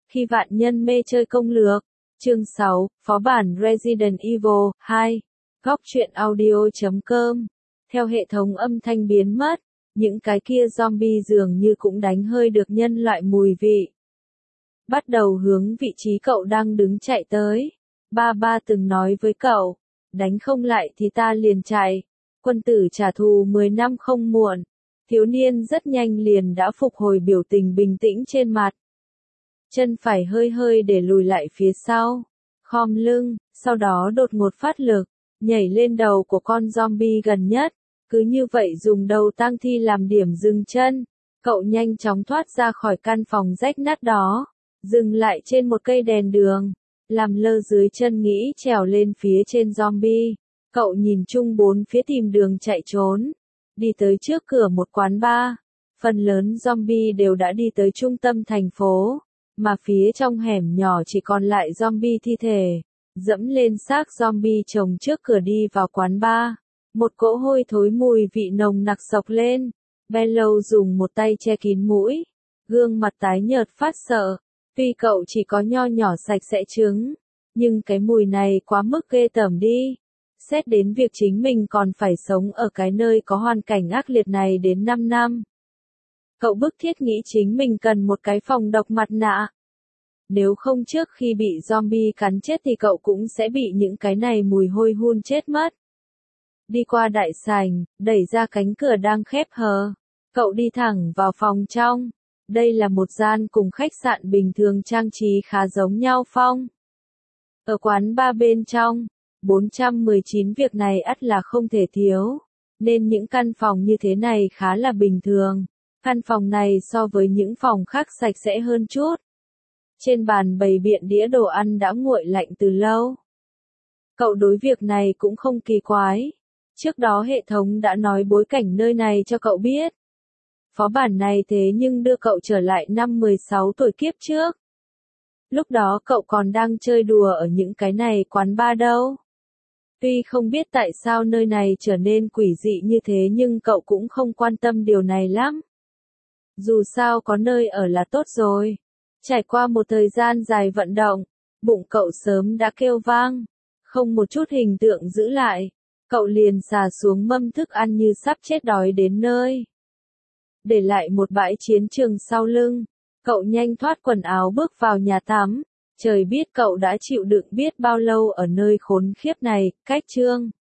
Khi vạn nhân mê chơi công lược. Chương 6, phó bản Resident Evil 2. Góc truyện audio.com. Theo hệ thống âm thanh biến mất, những cái kia zombie dường như cũng đánh hơi được nhân loại mùi vị. Bắt đầu hướng vị trí cậu đang đứng chạy tới. Ba từng nói với cậu, đánh không lại thì ta liền chạy. Quân tử trả thù 10 năm không muộn. Thiếu niên rất nhanh liền đã phục hồi biểu tình bình tĩnh trên mặt. Chân phải hơi hơi để lùi lại phía sau, khom lưng, sau đó đột ngột phát lực, nhảy lên đầu của con zombie gần nhất, cứ như vậy dùng đầu tang thi làm điểm dừng chân. Cậu nhanh chóng thoát ra khỏi căn phòng rách nát đó, dừng lại trên một cây đèn đường, làm lơ dưới chân nghĩ trèo lên phía trên zombie. Cậu nhìn chung bốn phía tìm đường chạy trốn, đi tới trước cửa một quán bar. Phần lớn zombie đều đã đi tới trung tâm thành phố, mà phía trong hẻm nhỏ chỉ còn lại zombie thi thể. Dẫm lên xác zombie chồng trước cửa đi vào quán bar. Một cỗ hôi thối mùi vị nồng nặc xộc lên. Bellow dùng một tay che kín mũi, gương mặt tái nhợt phát sợ. Tuy cậu chỉ có nho nhỏ sạch sẽ trứng, nhưng cái mùi này quá mức ghê tởm đi. Xét đến việc chính mình còn phải sống ở cái nơi có hoàn cảnh ác liệt này đến 5 năm. Cậu bức thiết nghĩ chính mình cần một cái phòng độc mặt nạ. Nếu không trước khi bị zombie cắn chết thì cậu cũng sẽ bị những cái này mùi hôi hun chết mất. Đi qua đại sảnh, đẩy ra cánh cửa đang khép hờ. Cậu đi thẳng vào phòng trong. Đây là một gian cùng khách sạn bình thường trang trí khá giống nhau phong. Ở quán bar bên trong, 419 việc này ắt là không thể thiếu. Nên những căn phòng như thế này khá là bình thường. Căn phòng này so với những phòng khác sạch sẽ hơn chút. Trên bàn bày biện đĩa đồ ăn đã nguội lạnh từ lâu. Cậu đối việc này cũng không kỳ quái. Trước đó hệ thống đã nói bối cảnh nơi này cho cậu biết. Phó bản này thế nhưng đưa cậu trở lại năm 16 tuổi kiếp trước. Lúc đó cậu còn đang chơi đùa ở những cái này quán bar đâu. Tuy không biết tại sao nơi này trở nên quỷ dị như thế nhưng cậu cũng không quan tâm điều này lắm. Dù sao có nơi ở là tốt rồi. Trải qua một thời gian dài vận động, bụng cậu sớm đã kêu vang. Không một chút hình tượng giữ lại, cậu liền xà xuống mâm thức ăn như sắp chết đói đến nơi. Để lại một bãi chiến trường sau lưng, cậu nhanh thoát quần áo bước vào nhà tắm. Trời biết cậu đã chịu đựng biết bao lâu ở nơi khốn khiếp này, cách chương.